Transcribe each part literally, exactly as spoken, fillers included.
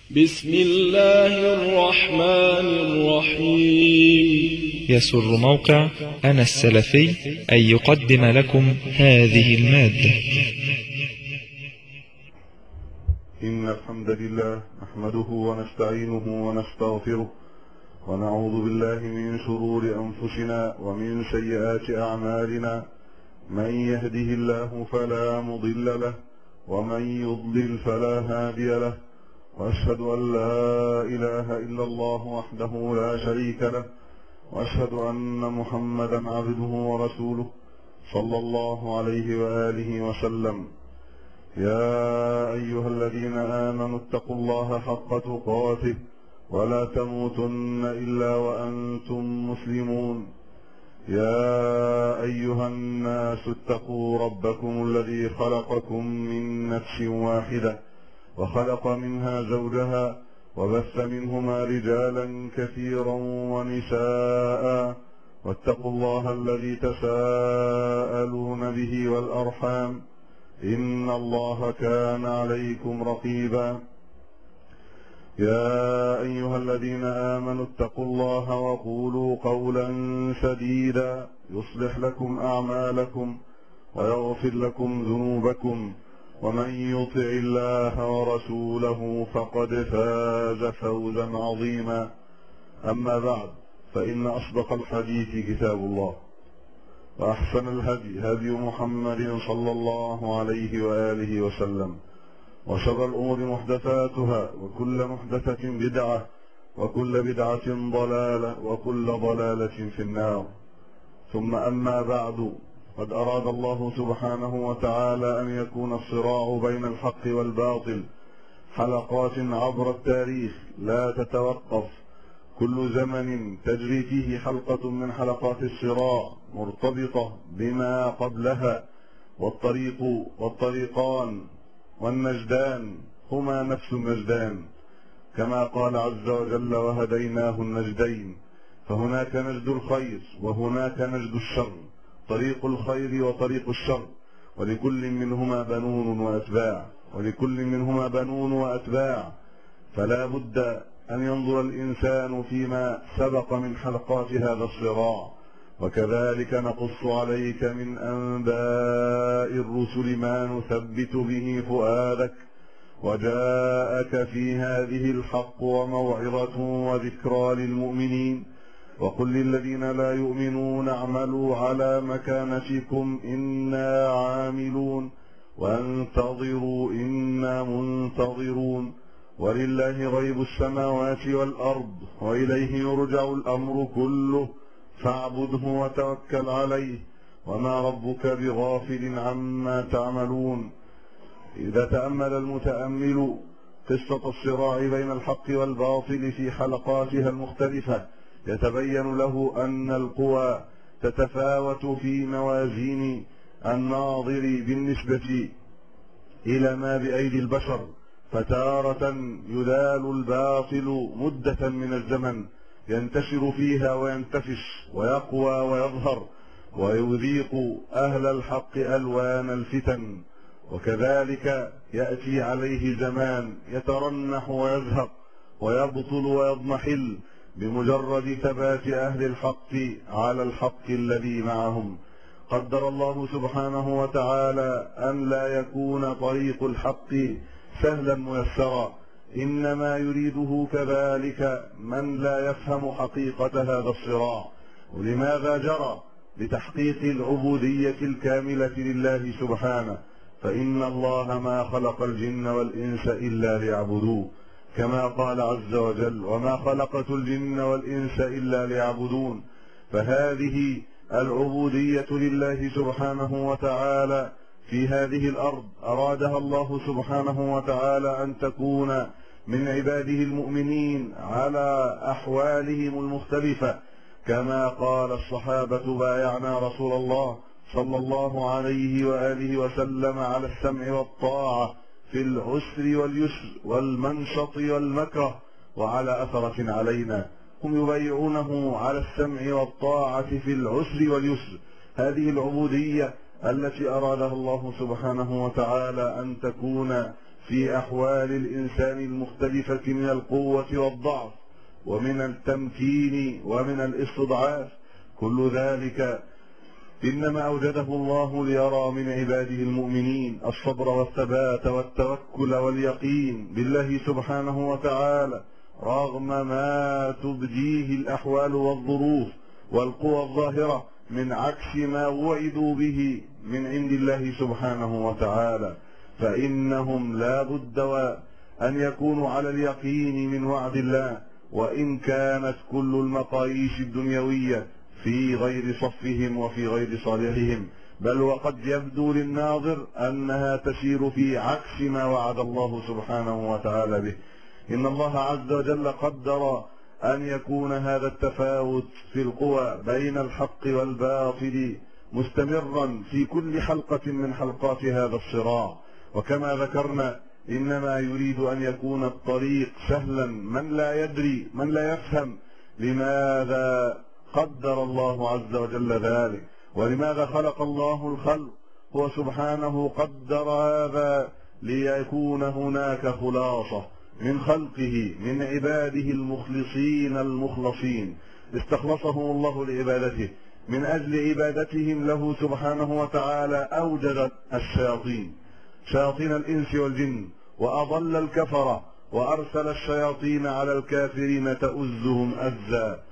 بسم الله الرحمن الرحيم. يسر موقع أنا السلفي أن يقدم لكم هذه المادة. إن الحمد لله نحمده ونستعينه ونستغفره ونعوذ بالله من شرور أنفسنا ومن سيئات أعمالنا، من يهده الله فلا مضل له ومن يضلل فلا هادي له، وأشهد أن لا إله إلا الله وحده لا شريك له، وأشهد أن محمدا عبده ورسوله صلى الله عليه وآله وسلم. يا أيها الذين آمنوا اتقوا الله حق تقاته ولا تموتن إلا وأنتم مسلمون. يا أيها الناس اتقوا ربكم الذي خلقكم من نفس واحدة وخلق منها زوجها وبث منهما رجالا كثيرا ونساء، واتقوا الله الذي تساءلون به والأرحام إن الله كان عليكم رقيبا. يا أيها الذين آمنوا اتقوا الله وقولوا قولا سديدا يصلح لكم أعمالكم ويغفر لكم ذنوبكم، ومن يطع الله ورسوله فقد فاز فوزا عظيما. أما بعد، فإن أصدق الحديث كتاب الله، وأحسن الهدي هدي محمد صلى الله عليه وآله وسلم، وشر الأمور محدثاتها وكل محدثة بدعة وكل بدعة ضلالة وكل ضلالة في النار. ثم أما بعد، قد أراد الله سبحانه وتعالى أن يكون الصراع بين الحق والباطل حلقات عبر التاريخ لا تتوقف، كل زمن تجري فيه حلقة من حلقات الصراع مرتبطة بما قبلها، والطريق والطريقان والنجدان هما نفس النجدان، كما قال عز وجل: وهديناه النجدين. فهناك نجد الخير وهناك نجد الشر، طريق الخير وطريق الشر، ولكل منهما بنون وأتباع ولكل منهما بنون وأتباع فلا بد أن ينظر الإنسان فيما سبق من حلقات هذا الصراع. وكذلك نقص عليك من أنباء الرسل ما نثبت به فؤادك، وجاءك في هذه الحق وموعظة وذكرى للمؤمنين. وقل للذين لا يؤمنون اعملوا على مكانتكم إنا عاملون وانتظروا إنا منتظرون، ولله غيب السماوات والأرض وإليه يرجع الأمر كله فاعبده وتوكل عليه وما ربك بغافل عما تعملون. إذا تأمل المتأمل قصة الصراع بين الحق والباطل في حلقاتها المختلفة، يتبين له أن القوى تتفاوت في موازين الناظر بالنسبة إلى ما بأيدي البشر، فتارة يلال الباطل مدة من الزمن ينتشر فيها وينتفش ويقوى ويظهر ويذيق أهل الحق ألوان الفتن، وكذلك يأتي عليه زمان يترنح ويزهق ويبطل ويضمحل بمجرد ثبات أهل الحق على الحق الذي معهم. قدر الله سبحانه وتعالى أن لا يكون طريق الحق سهلا ميسرا، إنما يريده كذلك من لا يفهم حقيقة هذا الصراع. ولماذا جرى؟ لتحقيق العبودية الكاملة لله سبحانه، فإن الله ما خلق الجن والإنس إلا ليعبدوه، كما قال عز وجل: وما خلقت الجن والإنس إلا ليعبدون. فهذه العبودية لله سبحانه وتعالى في هذه الأرض أرادها الله سبحانه وتعالى أن تكون من عباده المؤمنين على أحوالهم المختلفة، كما قال الصحابة: بايعنا رسول الله صلى الله عليه وآله وسلم على السمع والطاعة في العسر واليسر والمنشط والمكره وعلى أثرة علينا. هم يبايعونه على السمع والطاعة في العسر واليسر. هذه العبودية التي أرادها الله سبحانه وتعالى أن تكون في أحوال الإنسان المختلفة من القوة والضعف ومن التمكين ومن الاستضعاف، كل ذلك إنما أوجده الله ليرى من عباده المؤمنين الصبر والثبات والتوكل واليقين بالله سبحانه وتعالى رغم ما تبديه الأحوال والظروف والقوى الظاهرة من عكس ما وعدوا به من عند الله سبحانه وتعالى، فإنهم لا بد أن يكونوا على اليقين من وعد الله، وإن كانت كل المقاييس الدنيوية في غير صفهم وفي غير صالحهم، بل وقد يبدو للناظر أنها تسير في عكس ما وعد الله سبحانه وتعالى به. إن الله عز وجل قدر أن يكون هذا التفاوت في القوى بين الحق والباطل مستمرا في كل حلقة من حلقات هذا الصراع، وكما ذكرنا إنما يريد أن يكون الطريق سهلا. من لا يدري من لا يفهم لماذا قدر الله عز وجل ذلك ولماذا خلق الله الخلق، هو سبحانه قدر هذا ليكون هناك خلاصة من خلقه من عباده المخلصين المخلصين استخلصهم الله لعبادته. من أجل عبادتهم له سبحانه وتعالى أوجد الشياطين، شياطين الإنس والجن، وأضل الكفرة وأرسل الشياطين على الكافرين تؤزهم أزا،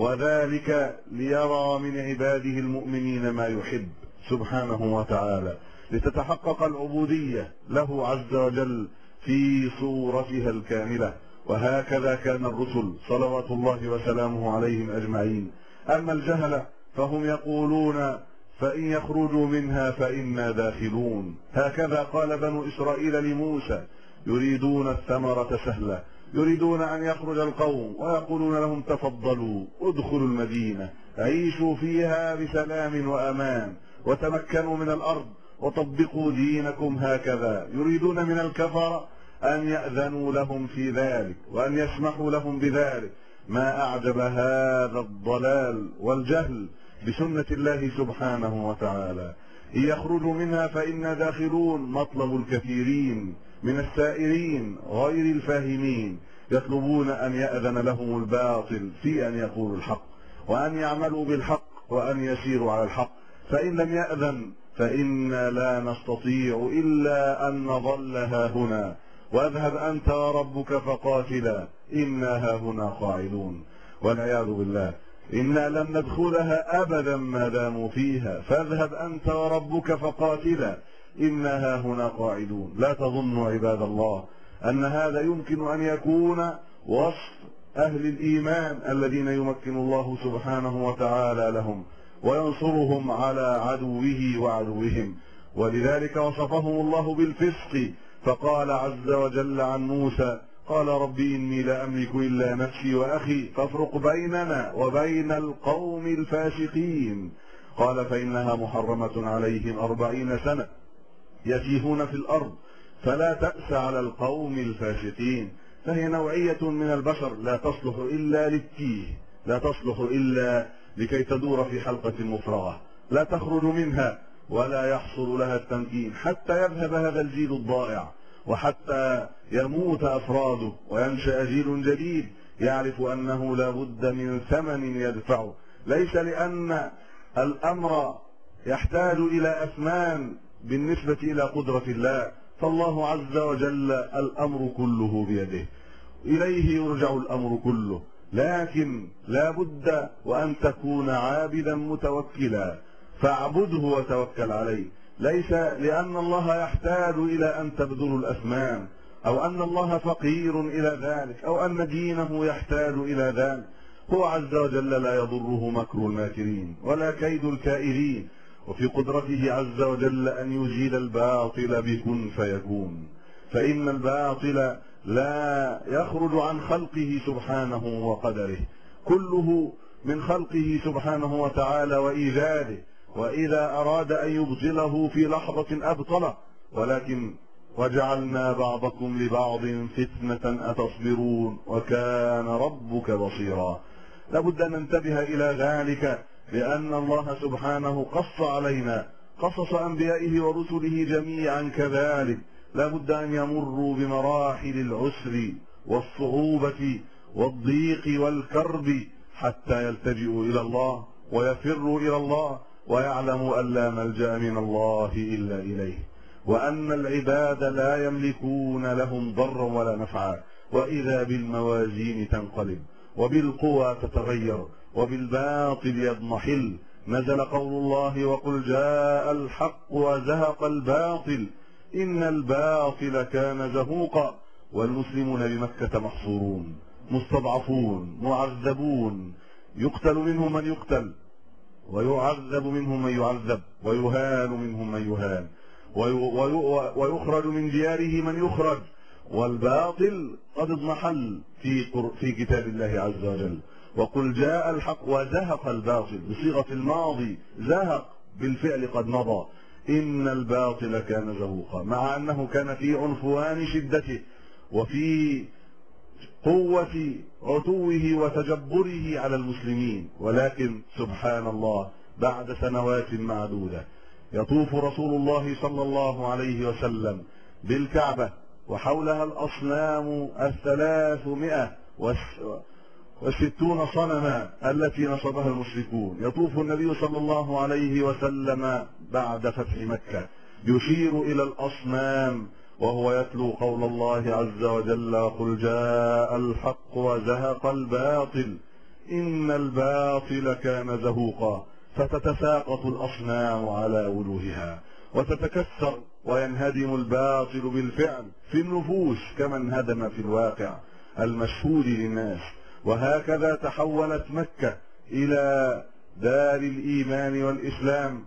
وذلك ليرى من عباده المؤمنين ما يحب سبحانه وتعالى، لتتحقق العبودية له عز وجل في صورتها الكاملة. وهكذا كان الرسل صلوات الله وسلامه عليهم أجمعين. أما الجهلة فهم يقولون فإن يخرجوا منها فإنا داخلون. هكذا قال بنو إسرائيل لموسى، يريدون الثمرة سهلة، يريدون أن يخرج القوم ويقولون لهم تفضلوا ادخلوا المدينة عيشوا فيها بسلام وأمان وتمكنوا من الأرض وطبقوا دينكم. هكذا يريدون من الكفر أن يأذنوا لهم في ذلك وأن يسمحوا لهم بذلك. ما أعجب هذا الضلال والجهل بسنة الله سبحانه وتعالى. إن يخرجوا منها فإنا داخلون مطلب الكثيرين من السائرين غير الفاهمين، يطلبون أن يأذن لهم الباطل في أن يقولوا الحق وأن يعملوا بالحق وأن يسيروا على الحق. فإن لم يأذن فإنا لا نستطيع إلا أن نظل هاهنا واذهب أنت وربك فقاتلا إنا هاهنا قاعدون. والعياذ بالله، إنا لن ندخلها أبدا ما داموا فيها، فاذهب أنت وربك فقاتلا إنا هاهنا قاعدون. لا تظنوا عباد الله أن هذا يمكن أن يكون وصف أهل الإيمان الذين يمكن الله سبحانه وتعالى لهم وينصرهم على عدوه وعدوهم. ولذلك وصفهم الله بالفسق، فقال عز وجل عن موسى قال ربي إني لا أملك إلا نفسي وأخي فافرق بيننا وبين القوم الفاسقين. قال فإنها محرمة عليهم أربعين سنة يتيهون في الأرض فلا تأس على القوم الفاسقين. فهي نوعية من البشر لا تصلح إلا للتيه، لا تصلح إلا لكي تدور في حلقة مفرغة لا تخرج منها ولا يحصل لها التمكين حتى يذهب هذا الجيل الضائع وحتى يموت أفراده وينشأ جيل جديد يعرف أنه لا بد من ثمن يدفعه، ليس لأن الأمر يحتاج إلى أثمان بالنسبة إلى قدرة الله، فالله عز وجل الأمر كله بيده، إليه يرجع الأمر كله، لكن لا بد وأن تكون عابدا متوكلا فاعبده وتوكل عليه، ليس لأن الله يحتاج إلى أن تبذل الأثمان أو أن الله فقير إلى ذلك أو أن دينه يحتاج إلى ذلك. هو عز وجل لا يضره مكر الماكرين ولا كيد الكائدين، وفي قدرته عز وجل أن يزيل الباطل بكن فيكون، فإن الباطل لا يخرج عن خلقه سبحانه وقدره، كله من خلقه سبحانه وتعالى وإيجاده، وإذا أراد أن يبطله في لحظة أبطله، ولكن وجعلنا بعضكم لبعض فتنة أتصبرون وكان ربك بصيرا. لابد أن ننتبه إلى ذلك، لأن الله سبحانه قص علينا قصص أنبيائه ورسله جميعا كذلك، لا بد أن يمروا بمراحل العسر والصعوبة والضيق والكرب حتى يلتجئوا إلى الله ويفروا إلى الله ويعلموا أن لا ملجأ من الله إلا إليه، وأن العباد لا يملكون لهم ضرا ولا نفعا، وإذا بالموازين تنقلب وبالقوى تتغير وبالباطل يضمحل. نزل قول الله وقل جاء الحق وزهق الباطل إن الباطل كان زهوقا. والمسلمون بمكة محصورون مستضعفون معذبون، يقتل منهم من يقتل ويعذب منهم من يعذب ويهان منهم من يهان ويخرج من دياره من يخرج، والباطل قد اضمحل في في كتاب الله عز وجل. وقل جاء الحق وزهق الباطل بصيغة الماضي، زهق بالفعل قد مضى. إن الباطل كان زهوقا، مع أنه كان في عنفوان شدته وفي قوة عتوه وتجبره على المسلمين، ولكن سبحان الله بعد سنوات معدودة يطوف رسول الله صلى الله عليه وسلم بالكعبة وحولها الأصنام الثلاثمائة وستون صنما التي نصبها المشركون. يطوف النبي صلى الله عليه وسلم بعد فتح مكة يشير إلى الأصنام وهو يتلو قول الله عز وجل قل جاء الحق وزهق الباطل إن الباطل كان زهوقا. فتتساقط الأصنام على وجوهها وتتكسر وينهدم الباطل بالفعل في النفوس كما انهدم في الواقع المشهود للناس. وهكذا تحولت مكة إلى دار الإيمان والإسلام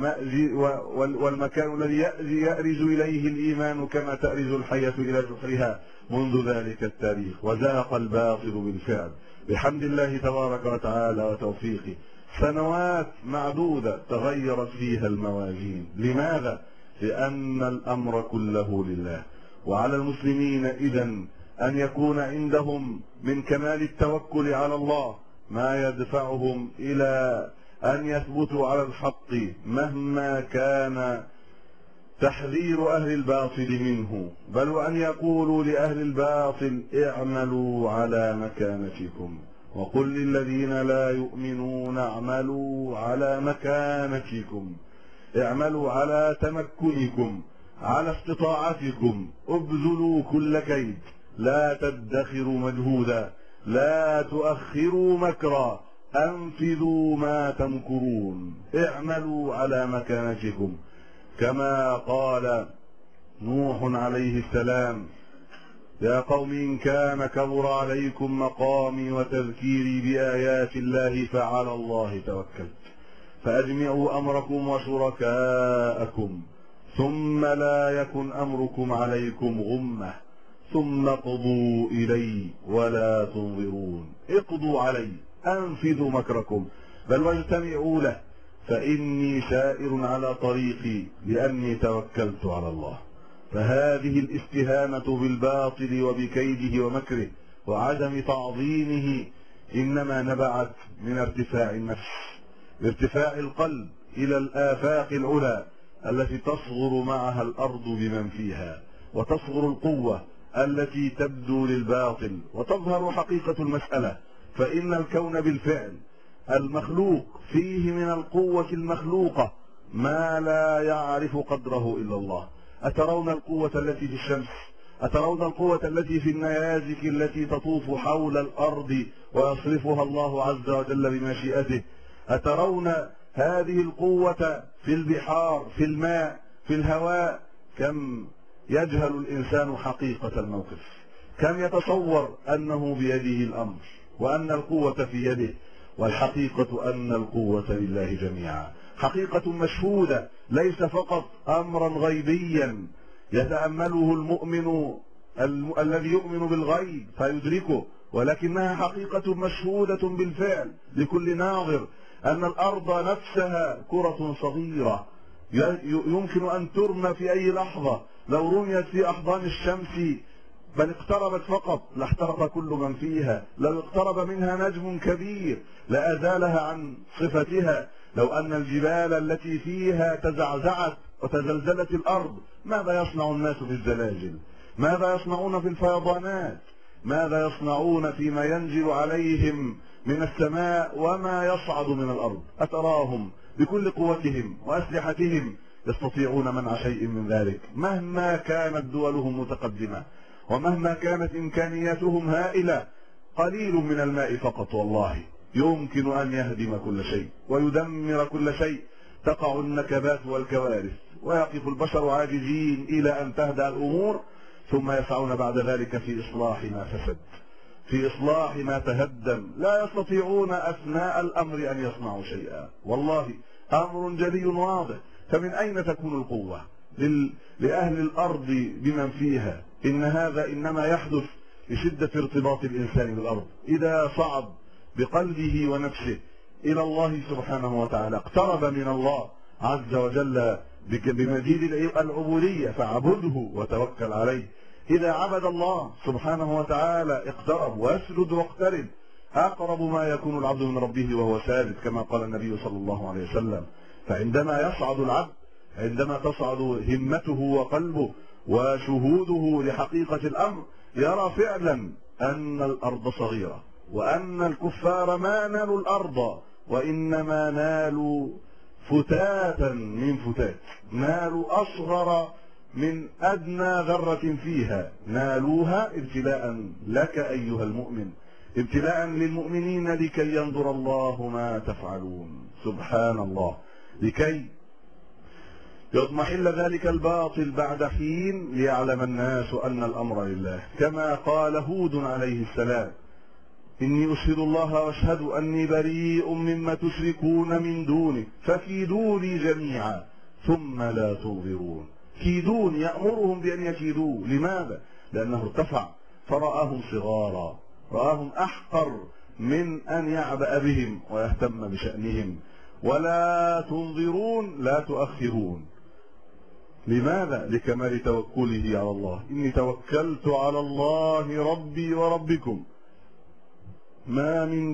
والمكان الذي يأرز إليه الإيمان كما تأرز الحية إلى جحرها منذ ذلك التاريخ. وزهق الباطل بالفعل بحمد الله تبارك وتعالى وتوفيقه. سنوات معدودة تغيرت فيها الموازين. لماذا؟ لأن الأمر كله لله، وعلى المسلمين إذن أن يكون عندهم من كمال التوكل على الله ما يدفعهم إلى أن يثبتوا على الحق مهما كان تحذير أهل الباطل منه، بل وأن يقولوا لأهل الباطل اعملوا على مكانتكم وقل للذين لا يؤمنون اعملوا على مكانتكم، اعملوا على تمكنكم على استطاعتكم، ابذلوا كل كيد، لا تدخروا مجهودا، لا تؤخروا مكرا، انفذوا ما تمكرون، اعملوا على مكانتكم. كما قال نوح عليه السلام يا قوم إن كان كبر عليكم مقامي وتذكيري بآيات الله فعلى الله توكلت فأجمعوا أمركم وشركاءكم ثم لا يكن أمركم عليكم غمة ثم اقضوا إلي ولا تنظرون. اقضوا علي، أنفذوا مكركم، بل واجتمعوا له، فإني سائر على طريقي لأني توكلت على الله. فهذه الاستهانة بالباطل وبكيده ومكره وعدم تعظيمه إنما نبعت من ارتفاع النفس، بارتفاع القلب إلى الآفاق العلى التي تصغر معها الأرض بمن فيها، وتصغر القوة التي تبدو للباطل وتظهر حقيقة المسألة. فإن الكون بالفعل المخلوق فيه من القوة المخلوقة ما لا يعرف قدره إلا الله. أترون القوة التي في الشمس؟ أترون القوة التي في النيازك التي تطوف حول الأرض ويصرفها الله عز وجل بمشيئته؟ أترون هذه القوة في البحار، في الماء، في الهواء؟ كم يجهل الإنسان حقيقة الموقف، كم يتصور أنه بيده الأمر وأن القوة في يده، والحقيقة أن القوة لله جميعا. حقيقة مشهودة، ليس فقط أمرا غيبيا يتأمله المؤمن الم... الذي يؤمن بالغيب فيدركه، ولكنها حقيقة مشهودة بالفعل لكل ناظر، أن الأرض نفسها كرة صغيرة يمكن أن ترمى في أي لحظة، لو رميت في أحضان الشمس بل اقتربت فقط لاحترق كل من فيها، لو اقترب منها نجم كبير لأزالها عن صفتها، لو أن الجبال التي فيها تزعزعت وتزلزلت الأرض، ماذا يصنع الناس في الزلازل؟ ماذا يصنعون في الفيضانات؟ ماذا يصنعون فيما ينزل عليهم من السماء وما يصعد من الأرض؟ أتراهم بكل قوتهم وأسلحتهم يستطيعون منع شيء من ذلك، مهما كانت دولهم متقدمة ومهما كانت إمكانياتهم هائلة. قليل من الماء فقط والله يمكن أن يهدم كل شيء ويدمر كل شيء. تقع النكبات والكوارث ويقف البشر عاجزين إلى أن تهدأ الأمور، ثم يسعون بعد ذلك في إصلاح ما فسد، في إصلاح ما تهدم. لا يستطيعون أثناء الأمر أن يصنعوا شيئا، والله أمر جلي واضح. فمن أين تكون القوة لأهل الأرض بمن فيها؟ إن هذا إنما يحدث لشدة ارتباط الإنسان بالأرض. إذا صعد بقلبه ونفسه إلى الله سبحانه وتعالى، اقترب من الله عز وجل بمزيد العبودية، فاعبده وتوكل عليه. إذا عبد الله سبحانه وتعالى اقترب، واسجد واقترب. أقرب ما يكون العبد من ربه وهو ساجد، كما قال النبي صلى الله عليه وسلم. فعندما يصعد العبد، عندما تصعد همته وقلبه وشهوده لحقيقة الأمر، يرى فعلا أن الأرض صغيرة، وأن الكفار ما نالوا الأرض وإنما نالوا فتاتا من فتات، نالوا أصغر من أدنى ذرة فيها، نالوها ابتلاء لك أيها المؤمن، ابتلاء للمؤمنين لكي ينظر الله ما تفعلون. سبحان الله، لكي يضمحل ذلك الباطل بعد حين ليعلم الناس أن الأمر لله. كما قال هود عليه السلام: إني أشهد الله واشهد أني بريء مما تشركون من دونه فكيدوني جميعا ثم لا تنظرون. كيدون، يأمرهم بأن يكيدوا. لماذا؟ لأنه ارتفع فرآهم صغارا، رآهم أحقر من أن يعبأ بهم ويهتم بشأنهم. ولا تنظرون، لا تؤخرون. لماذا؟ لكمال توكله على الله. إني توكلت على الله ربي وربكم ما من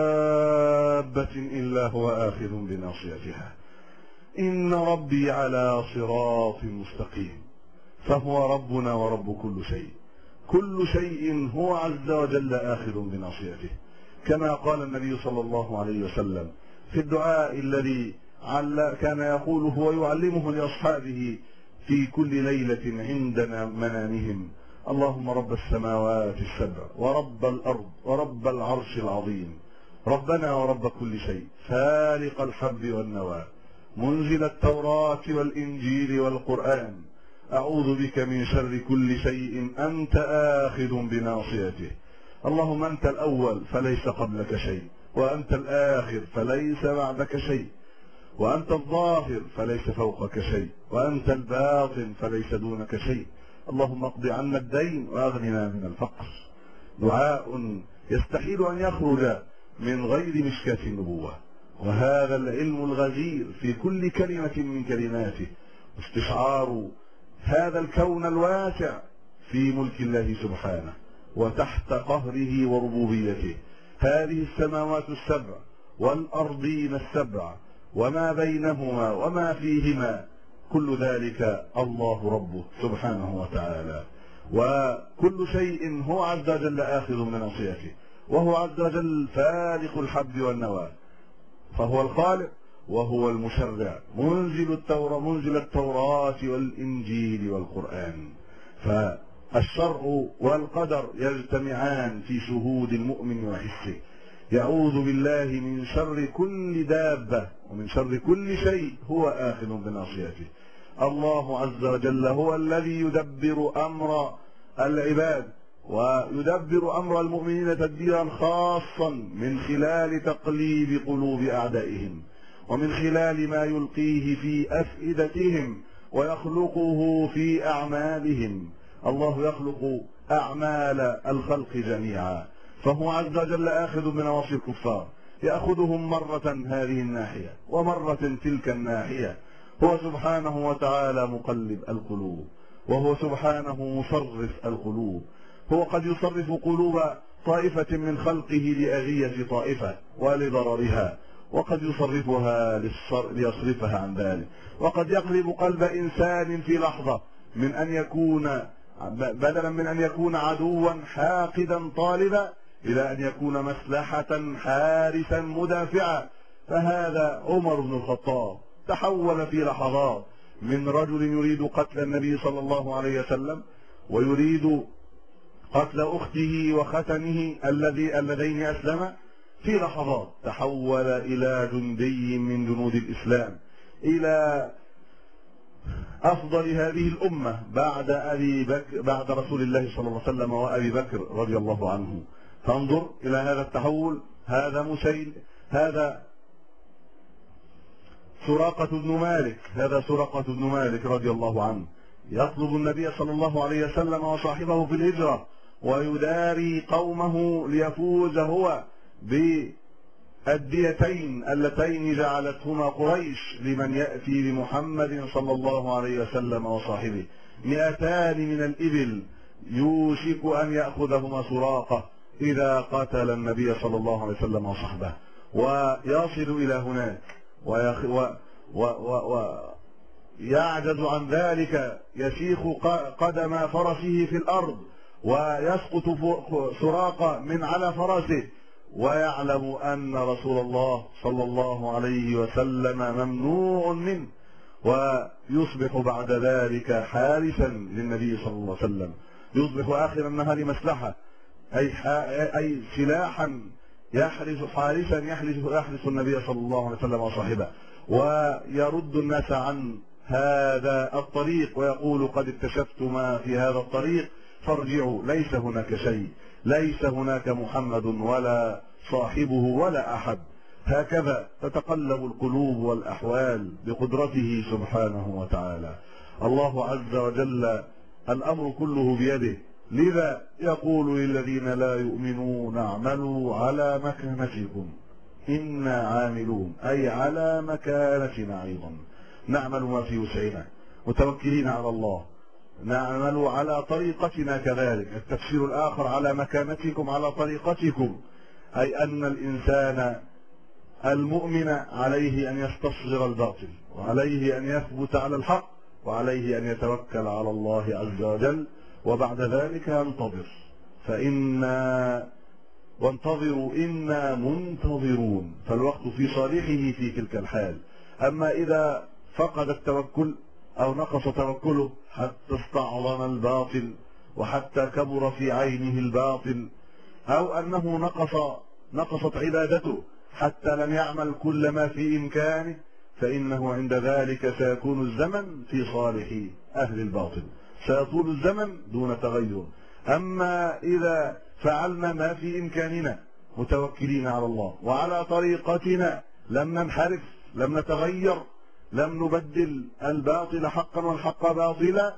دابة إلا هو آخذ بناصيتها إن ربي على صراط مستقيم. فهو ربنا ورب كل شيء، كل شيء هو عز وجل آخذ بناصيته، كما قال النبي صلى الله عليه وسلم في الدعاء الذي كان يقوله ويعلمه لأصحابه في كل ليلة عند منامهم: اللهم رب السماوات السبع ورب الأرض ورب العرش العظيم، ربنا ورب كل شيء، فالق الحب والنوى، منزل التوراة والإنجيل والقرآن، أعوذ بك من شر كل شيء أنت آخذ بناصيته. اللهم أنت الأول فليس قبلك شيء، وأنت الآخر فليس بعدك شيء، وأنت الظاهر فليس فوقك شيء، وأنت الباطن فليس دونك شيء. اللهم اقض عنا الدين وأغننا من الفقر. دعاء يستحيل أن يخرج من غير مشكاة النبوة، وهذا العلم الغزير في كل كلمة من كلماته، استشعار هذا الكون الواسع في ملك الله سبحانه وتحت قهره وربوبيته. هذه السماوات السبع والأرضين السبع وما بينهما وما فيهما، كل ذلك الله ربه سبحانه وتعالى، وكل شيء هو عز وجل آخذ من ناصيته، وهو عز وجل فالق الحب والنوى، فهو الخالق وهو المشرع، منزل التوراة منزل التوراة والإنجيل والقرآن. فالشرع والقدر يجتمعان في شهود المؤمن وحسه. يعوذ بالله من شر كل دابة ومن شر كل شيء هو آخذ بناصيته. الله عز وجل هو الذي يدبر أمر العباد ويدبر أمر المؤمنين تدبيرا خاصا من خلال تقليب قلوب أعدائهم، ومن خلال ما يلقيه في أفئدتهم ويخلقه في أعمالهم. الله يخلق أعمال الخلق جميعا، فهو عز وجل آخذ بنواصي الكفار، يأخذهم مرة هذه الناحية ومرة تلك الناحية. هو سبحانه وتعالى مقلب القلوب، وهو سبحانه مصرف القلوب. هو قد يصرف قلوب طائفة من خلقه لأذية طائفة ولضررها، وقد يصرفها ليصرفها عن ذلك، وقد يقلب قلب إنسان في لحظة من أن يكون بدلا من أن يكون عدوا حاقدا طالبا إلى أن يكون مصلحة حارسا مدافعا. فهذا عمر بن الخطاب تحول في لحظات من رجل يريد قتل النبي صلى الله عليه وسلم ويريد قتل أخته وختنه الذي اللذين أسلما، في لحظات تحول إلى جندي من جنود الإسلام، إلى أفضل هذه الأمة بعد أبي بكر بعد رسول الله صلى الله عليه وسلم وأبي بكر رضي الله عنه. فانظر إلى هذا التحول. هذا مسيل هذا سراقة بن مالك هذا سراقة بن مالك رضي الله عنه يطلب النبي صلى الله عليه وسلم وصاحبه في الهجرة ويداري قومه ليفوز هو بالديتين اللتين جعلتهما قريش لمن يأتي بمحمد صلى الله عليه وسلم وصاحبه. مئتان من الإبل يوشك أن يأخذهما سراقة إذا قتل النبي صلى الله عليه وسلم وصحبه، ويصل إلى هناك ويخ و و و و يعجز عن ذلك، يشيخ قدم فرسه في الأرض ويسقط سراقة من على فرسه، ويعلم أن رسول الله صلى الله عليه وسلم ممنوع منه، ويصبح بعد ذلك حارسا للنبي صلى الله عليه وسلم. يصبح آخر النهار مسلحة، أي أي سلاحا يحرس حارسا يحرس يحرس النبي صلى الله عليه وسلم وصاحبه، ويرد الناس عن هذا الطريق ويقول قد اكتشفت ما في هذا الطريق فارجعوا، ليس هناك شيء، ليس هناك محمد ولا صاحبه ولا أحد. هكذا تتقلب القلوب والأحوال بقدرته سبحانه وتعالى. الله عز وجل الأمر كله بيده، لذا يقول للذين لا يؤمنون اعملوا على مكانتكم إنا عاملون، أي على مكانتنا أيضا نعمل ما في وسعنا متوكلين على الله، نعمل على طريقتنا كذلك. التفسير الآخر على مكانتكم على طريقتكم، أي أن الإنسان المؤمن عليه أن يستصغر الباطل، وعليه أن يثبت على الحق، وعليه أن يتوكل على الله عز وجل، وبعد ذلك ينتظر. فإنا وانتظروا إنا منتظرون، فالوقت في صالحه في تلك الحال. أما إذا فقد التوكل أو نقص توكله حتى استعظم الباطل وحتى كبر في عينه الباطل، أو أنه نقص نقصت عبادته حتى لم يعمل كل ما في إمكانه، فإنه عند ذلك سيكون الزمن في صالح أهل الباطل، سيطول الزمن دون تغير. أما إذا فعلنا ما في إمكاننا متوكلين على الله وعلى طريقتنا، لم ننحرف، لم نتغير، لم نبدل الباطل حقا والحق باطلا،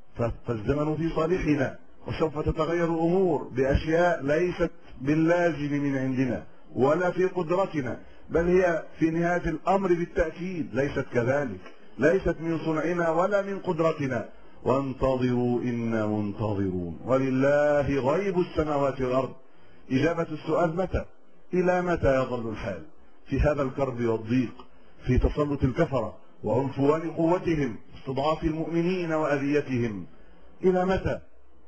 فالزمن في صالحنا، وسوف تتغير الأمور بأشياء ليست باللازم من عندنا ولا في قدرتنا، بل هي في نهاية الأمر بالتأكيد ليست كذلك، ليست من صنعنا ولا من قدرتنا. وانتظروا إنا منتظرون، ولله غيب السماوات والأرض. إجابة السؤال متى؟ إلى متى يظل الحال في هذا الكرب والضيق، في تسلط الكفرة وعنفوان قوتهم، استضعاف المؤمنين وأذيتهم؟ إلى متى؟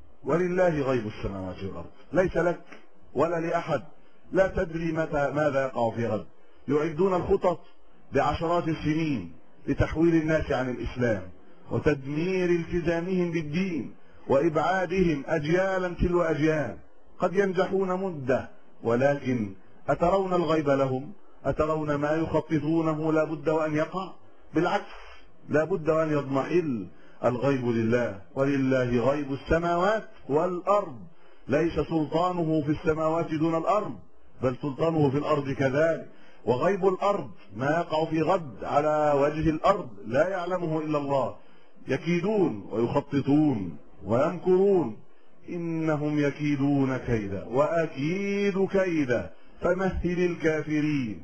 ولله غيب السماوات والأرض، ليس لك ولا لأحد، لا تدري متى ماذا يقع في غد. يعدون الخطط بعشرات السنين لتحويل الناس عن الإسلام وتدمير التزامهم بالدين وإبعادهم أجيالا تلو أجيال. قد ينجحون مدة، ولكن أترون الغيب لهم؟ أترون ما يخططونه لا بد وأن يقع؟ بالعكس، لا بد وأن يضمحل. الغيب لله، ولله غيب السماوات والأرض. ليس سلطانه في السماوات دون الأرض، بل سلطانه في الأرض كذلك. وغيب الأرض ما يقع في غد على وجه الأرض لا يعلمه إلا الله. يكيدون ويخططون ويمكرون، إنهم يكيدون كيدا وأكيد كيدا، فمهل الكافرين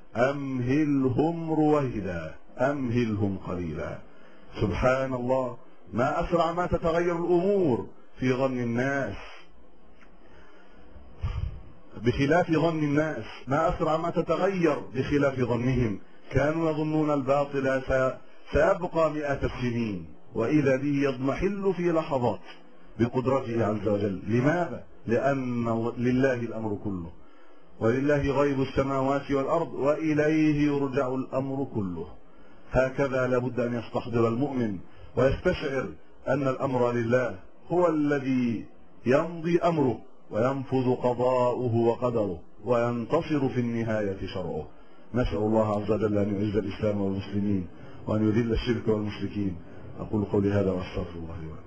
أمهلهم رويدا أمهلهم قليلا. سبحان الله، ما أسرع ما تتغير الأمور في ظن الناس. بخلاف ظن الناس، ما أسرع ما تتغير بخلاف ظنهم. كانوا يظنون الباطل سيبقى مئات السنين، وإذا به يضمحل في لحظات بقدرته عز وجل. لماذا؟ لأن لله الأمر كله، ولله غيب السماوات والأرض، وإليه يرجع الأمر كله. هكذا لابد أن يستحضر المؤمن ويستشعر أن الأمر لله، هو الذي يمضي أمره وينفذ قضاؤه وقدره وينتصر في النهاية شرعه. نسأل الله عز وجل أن يعز الإسلام والمسلمين وأن يذل الشرك والمشركين. أقول قولي هذا وأستغفر الله لي ولكم.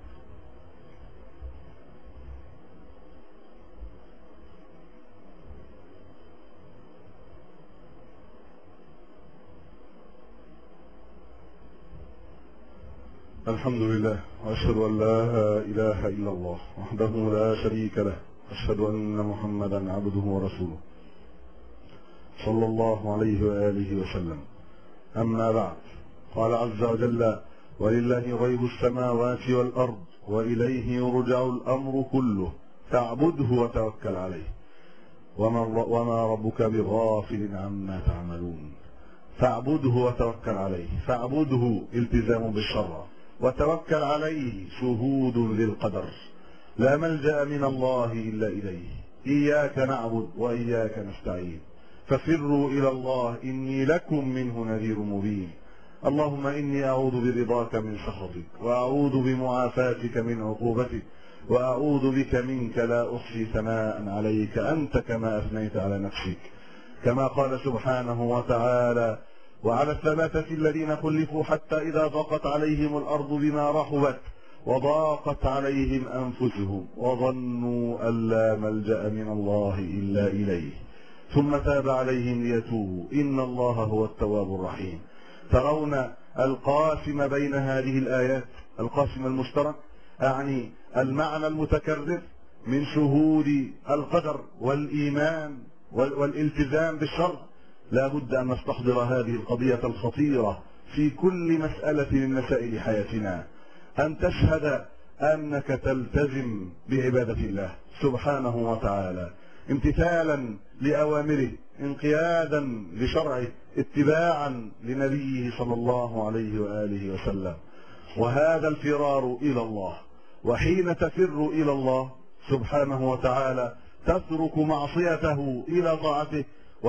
الحمد لله، وأشهد أن لا إله إلا الله وحده لا شريك له، أشهد أن محمدا عبده ورسوله صلى الله عليه وآله وسلم. أما بعد، قال عز وجل: ولله غيب السماوات والأرض وإليه يرجع الأمر كله فاعبده وتوكل عليه وما ربك بغافل عما تعملون. فاعبده وتوكل عليه، فاعبده التزام بالشرع، وتوكل عليه شهود للقدر. لا ملجأ من الله إلا إليه، إياك نعبد وإياك نستعين، ففروا إلى الله إني لكم منه نذير مبين. اللهم إني أعوذ برضاك من سخطك، وأعوذ بمعافاتك من عقوبتك، وأعوذ بك منك لا أحصي ثناء عليك أنت كما أثنيت على نفسك. كما قال سبحانه وتعالى: وعلى الثلاثة الذين خلفوا حتى إذا ضاقت عليهم الأرض بما رحبت وضاقت عليهم أنفسهم وظنوا أن لا ملجأ من الله إلا إليه ثم تاب عليهم ليتوبوا إن الله هو التواب الرحيم. ترون القاسم بين هذه الآيات، القاسم المشترك، أعني المعنى المتكرر من شهود القدر والإيمان والالتزام بالشرع. لا بد أن نستحضر هذه القضية الخطيرة في كل مسألة من مسائل حياتنا، أن تشهد أنك تلتزم بعبادة الله سبحانه وتعالى، امتثالا لأوامره، انقيادا لشرعه، اتباعا لنبيه صلى الله عليه وآله وسلم. وهذا الفرار إلى الله. وحين تفر إلى الله سبحانه وتعالى تترك معصيته إلى طاعته،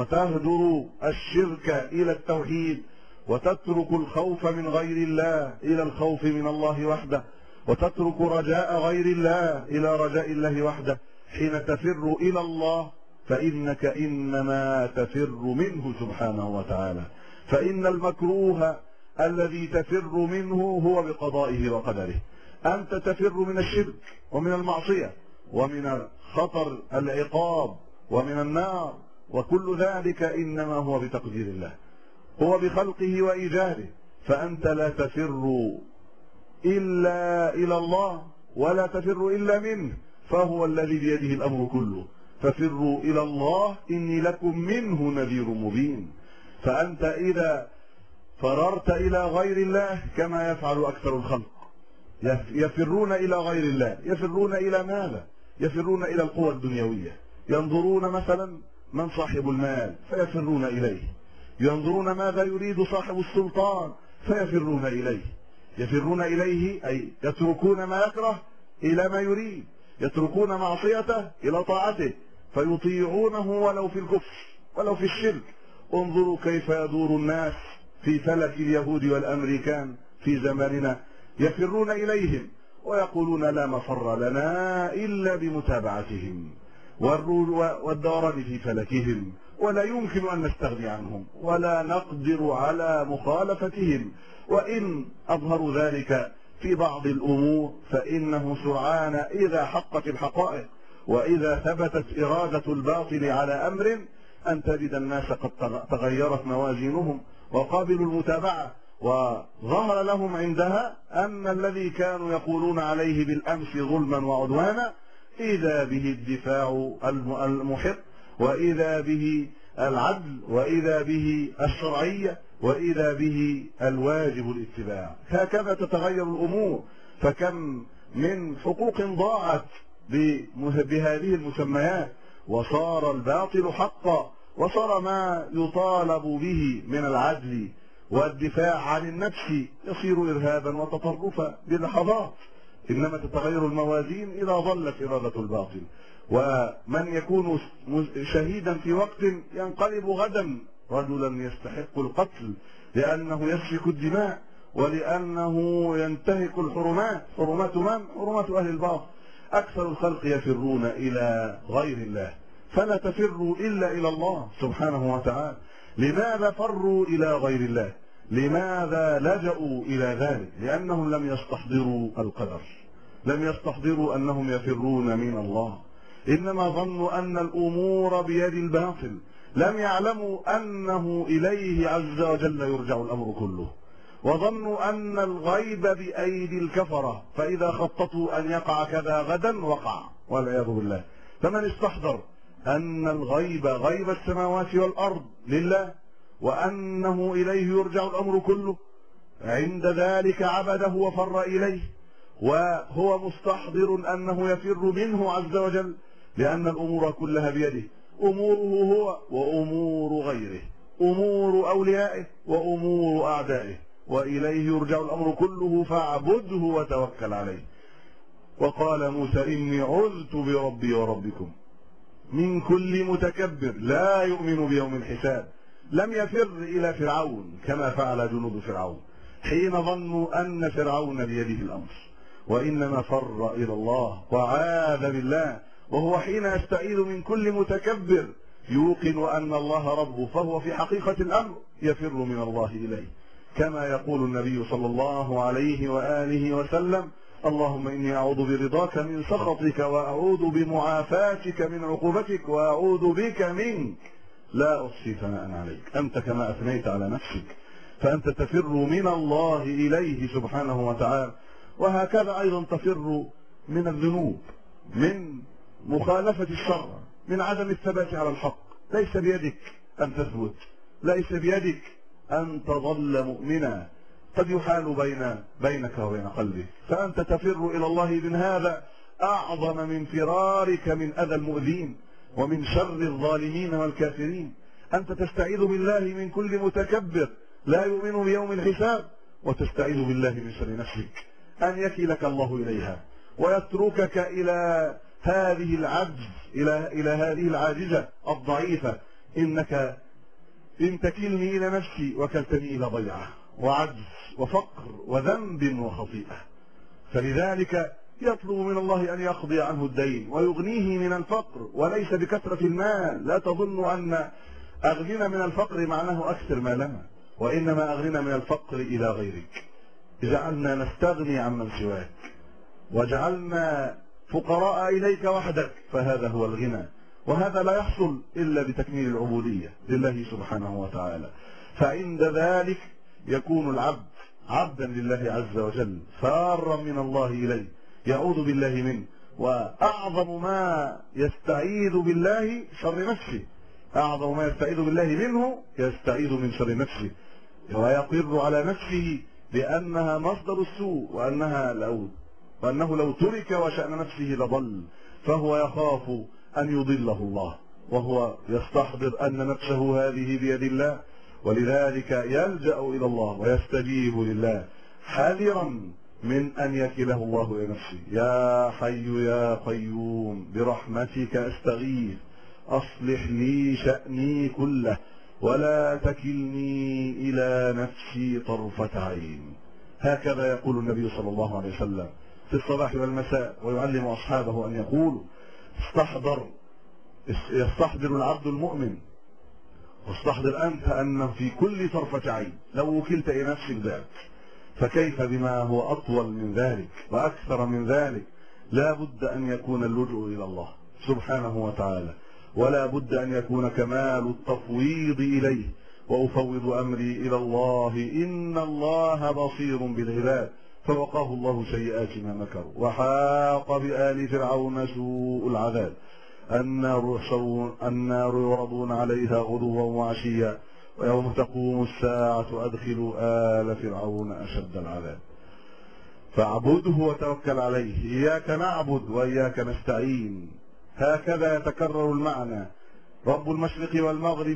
وتهدر الشرك إلى التوحيد، وتترك الخوف من غير الله إلى الخوف من الله وحده، وتترك رجاء غير الله إلى رجاء الله وحده. حين تفر إلى الله فإنك إنما تفر منه سبحانه وتعالى، فإن المكروه الذي تفر منه هو بقضائه وقدره. أنت تفر من الشرك ومن المعصية ومن خطر العقاب ومن النار، وكل ذلك إنما هو بتقدير الله، هو بخلقه وإيجاده. فأنت لا تفر إلا إلى الله ولا تفر إلا منه، فهو الذي بيده الأمر كله. ففروا إلى الله إني لكم منه نذير مبين. فأنت إذا فررت إلى غير الله كما يفعل أكثر الخلق، يفرون إلى غير الله. يفرون إلى ماذا؟ يفرون إلى القوى الدنيوية. ينظرون مثلا من صاحب المال فيفرون إليه، ينظرون ماذا يريد صاحب السلطان فيفرون إليه. يفرون إليه أي يتركون ما يكره إلى ما يريد، يتركون معصيته إلى طاعته، فيطيعونه ولو في الكفر ولو في الشرك. انظروا كيف يدور الناس في فلك اليهود والأمريكان في زماننا، يفرون إليهم ويقولون لا مفر لنا إلا بمتابعتهم والدوران في فلكهم، ولا يمكن أن نستغني عنهم ولا نقدر على مخالفتهم. وإن أظهروا ذلك في بعض الأمور فإنه سرعان إذا حقت الحقائق وإذا ثبتت إرادة الباطل على أمر أن تجد الناس قد تغيرت موازينهم وقابلوا المتابعة، وظهر لهم عندها أن الذي كانوا يقولون عليه بالأمس ظلما وعدوانا إذا به الدفاع المحق، وإذا به العدل، وإذا به الشرعية، وإذا به الواجب الاتباع. هكذا تتغير الأمور. فكم من حقوق ضاعت بهذه المسميات، وصار الباطل حقا، وصار ما يطالب به من العدل والدفاع عن النفس يصير إرهابا وتطرفا بلحظات. إنما تتغير الموازين إذا ظلت إرادة الباطل. ومن يكون شهيدا في وقت ينقلب غدا رجلا يستحق القتل لأنه يسفك الدماء ولأنه ينتهك الحرمات. حرمات من؟ حرمات أهل الباطل. أكثر الخلق يفرون إلى غير الله، فلا تفروا إلا إلى الله سبحانه وتعالى. لماذا فروا إلى غير الله؟ لماذا لجأوا إلى ذلك؟ لأنهم لم يستحضروا القدر، لم يستحضروا أنهم يفرون من الله، إنما ظنوا أن الأمور بيد الباطل، لم يعلموا أنه إليه عز وجل يرجع الأمر كله، وظنوا أن الغيب بأيدي الكفرة، فإذا خططوا أن يقع كذا غدا وقع والعياذ بالله. فمن استحضر أن الغيب غيب السماوات والأرض لله وأنه إليه يرجع الأمر كله، عند ذلك عبده وفر إليه، وهو مستحضر أنه يفر منه عز وجل، لأن الأمور كلها بيده، أموره هو وأمور غيره، أمور أوليائه وأمور أعدائه، وإليه يرجع الأمر كله، فاعبده وتوكل عليه. وقال موسى إني عذت بربي وربكم من كل متكبر لا يؤمن بيوم الحساب. لم يفر إلى فرعون كما فعل جنود فرعون حين ظنوا أن فرعون بيده الأمر، وإنما فر إلى الله وعاذ بالله، وهو حين يستعيذ من كل متكبر يوقن أن الله ربه، فهو في حقيقة الأمر يفر من الله إليه، كما يقول النبي صلى الله عليه وآله وسلم اللهم إني أعوذ برضاك من سخطك وأعوذ بمعافاتك من عقوبتك وأعوذ بك منك لا أحصي ثناء عليك أنت كما أثنيت على نفسك. فأنت تفر من الله إليه سبحانه وتعالى. وهكذا أيضا تفر من الذنوب، من مخالفة الشر، من عدم الثبات على الحق. ليس بيدك أن تثبت، ليس بيدك أن تظل مؤمنا، قد يحال بين بينك وبين قلبك، فأنت تفر إلى الله من هذا أعظم من فرارك من أذى المؤذين ومن شر الظالمين والكافرين. أنت تستعيذ بالله من كل متكبر لا يؤمن بيوم الحساب، وتستعيذ بالله من شر نفسك أن يكلك الله إليها ويتركك إلى هذه العجز، إلى إلى هذه العاجزة الضعيفة. إنك إن تكلني إلى نفسي وكلتني إلى ضيعة وعجز وفقر وذنب وخطيئة. فلذلك يطلب من الله أن يقضي عنه الدين ويغنيه من الفقر، وليس بكثرة المال. لا تظن أن أغننا من الفقر معناه أكثر مالنا، وإنما أغننا من الفقر إلى غيرك. جعلنا نستغني عمن سواك وجعلنا فقراء إليك وحدك، فهذا هو الغنى، وهذا لا يحصل إلا بتكميل العبودية لله سبحانه وتعالى. فعند ذلك يكون العبد عبدا لله عز وجل، فارا من الله إليه، يعوذ بالله منه. وأعظم ما يستعيذ بالله شر نفسه، أعظم ما يستعيذ بالله منه يستعيذ من شر نفسه، ويقر على نفسه بأنها مصدر السوء، وأنها لو وأنه لو ترك وشأن نفسه لضل، فهو يخاف أن يضله الله، وهو يستحضر أن نفسه هذه بيد الله، ولذلك يلجأ إلى الله ويستجيب لله حذرا من أن يكله الله إلى نفسه. يا حي يا قيوم برحمتك أستغيث أصلح لي شأني كله ولا تكلني إلى نفسي طرفة عين. هكذا يقول النبي صلى الله عليه وسلم في الصباح والمساء، ويعلم أصحابه أن يقولوا استحضر يستحضر العبد المؤمن، واستحضر أنت أنه في كل طرفة عين لو وكلت إلى نفسك ذات، فكيف بما هو أطول من ذلك وأكثر من ذلك. لا بد أن يكون اللجوء إلى الله سبحانه وتعالى، ولا بد أن يكون كمال التفويض إليه. وأفوض أمري إلى الله إن الله بصير بالعباد، فوقاه الله سيئات ما مكروا وحاق بآل فرعون سوء العذاب. النار النار يعرضون عليها غدوا وعشيا ويوم تقوم الساعة أدخلوا آل فرعون أشد العذاب. فاعبده وتوكل عليه، إياك نعبد وإياك نستعين. هكذا يتكرر المعنى. رب المشرق والمغرب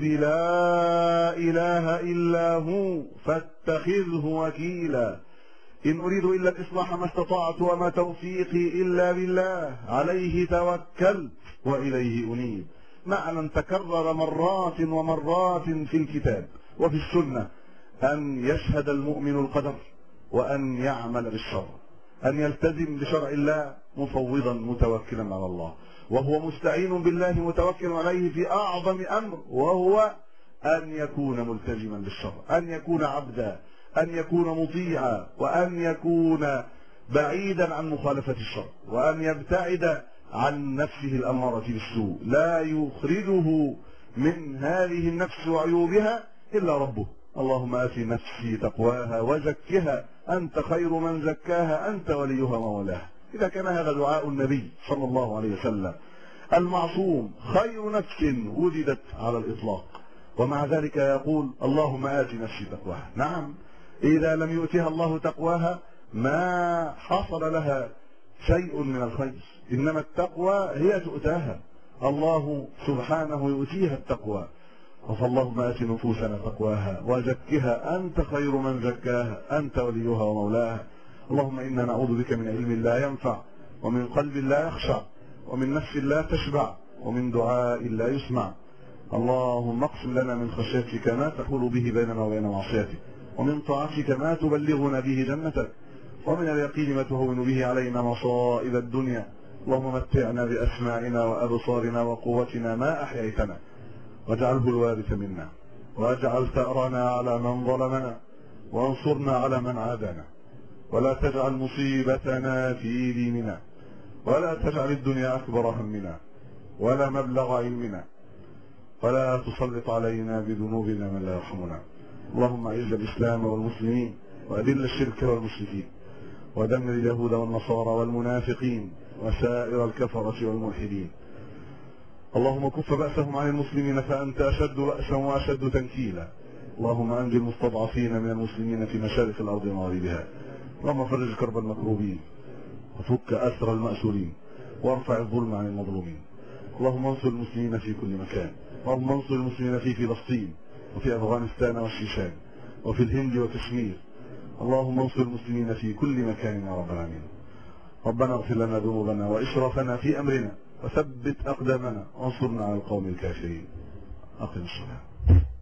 لا إله إلا هو فاتخذه وكيلا. إن أريد إلا الإصلاح ما استطعت وما توفيقي إلا بالله عليه توكلت وإليه أنيب. معنى تكرر مرات ومرات في الكتاب وفي السنة، أن يشهد المؤمن القدر وأن يعمل بالشرع، أن يلتزم بشرع الله مفوضا متوكلا على الله، وهو مستعين بالله متوكل عليه في أعظم أمر، وهو أن يكون ملتزما بالشرع، أن يكون عبدا، أن يكون مطيعا، وأن يكون بعيدا عن مخالفة الشرع، وأن يبتعد عن نفسه الأمارة بالسوء. لا يخرجه من هذه النفس وعيوبها إلا ربه. اللهم آت نفسي تقواها وزكها أنت خير من زكاها أنت وليها ومولاها. إذا كان هذا دعاء النبي صلى الله عليه وسلم المعصوم، خير نفس وجدت على الإطلاق، ومع ذلك يقول اللهم آت نفسي تقواها. نعم، إذا لم يؤتها الله تقواها ما حصل لها شيء من الخير، إنما التقوى هي تؤتاها، الله سبحانه يؤتيها التقوى. فاللهم آت نفوسنا تقواها وزكها أنت خير من زكاها أنت وليها ومولاها. اللهم إنا نعوذ بك من علم لا ينفع، ومن قلب لا يخشع، ومن نفس لا تشبع، ومن دعاء لا يسمع. اللهم اقسم لنا من خشيتك ما تحول به بيننا وبين معصيتك، ومن طاعتك ما تبلغنا به جنتك، ومن اليقين ما تهون به علينا مصائب الدنيا. اللهم متعنا بأسماعنا وأبصارنا وقوتنا ما أحييتنا، واجعله الوارث منا، واجعل ثأرنا على من ظلمنا، وانصرنا على من عادانا، ولا تجعل مصيبتنا في ديننا، ولا تجعل الدنيا أكبر همنا ولا مبلغ علمنا، ولا تسلط علينا بذنوبنا من لا يرحمنا. اللهم أعز الإسلام والمسلمين، وأذل الشرك والمشركين، ودمر اليهود والنصارى والمنافقين وسائر الكفرة والملحدين. اللهم كف بأسهم عن المسلمين فأنت أشد بأسا وأشد تنكيلا. اللهم أنجي المستضعفين من المسلمين في مشارق الأرض ومغاربها. اللهم فرج كرب المكروبين، وفك أسر المأسورين، وارفع الظلم عن المظلومين. اللهم انصر المسلمين في كل مكان، اللهم انصر المسلمين في فلسطين وفي أفغانستان والشيشان وفي الهند وكشمير. اللهم انصر المسلمين في كل مكان يا رب العالمين. ربنا اغفر لنا ذنوبنا وإسرافنا في أمرنا، وثبت أقدامنا وانصرنا على القوم الكافرين. أقم الصلاة.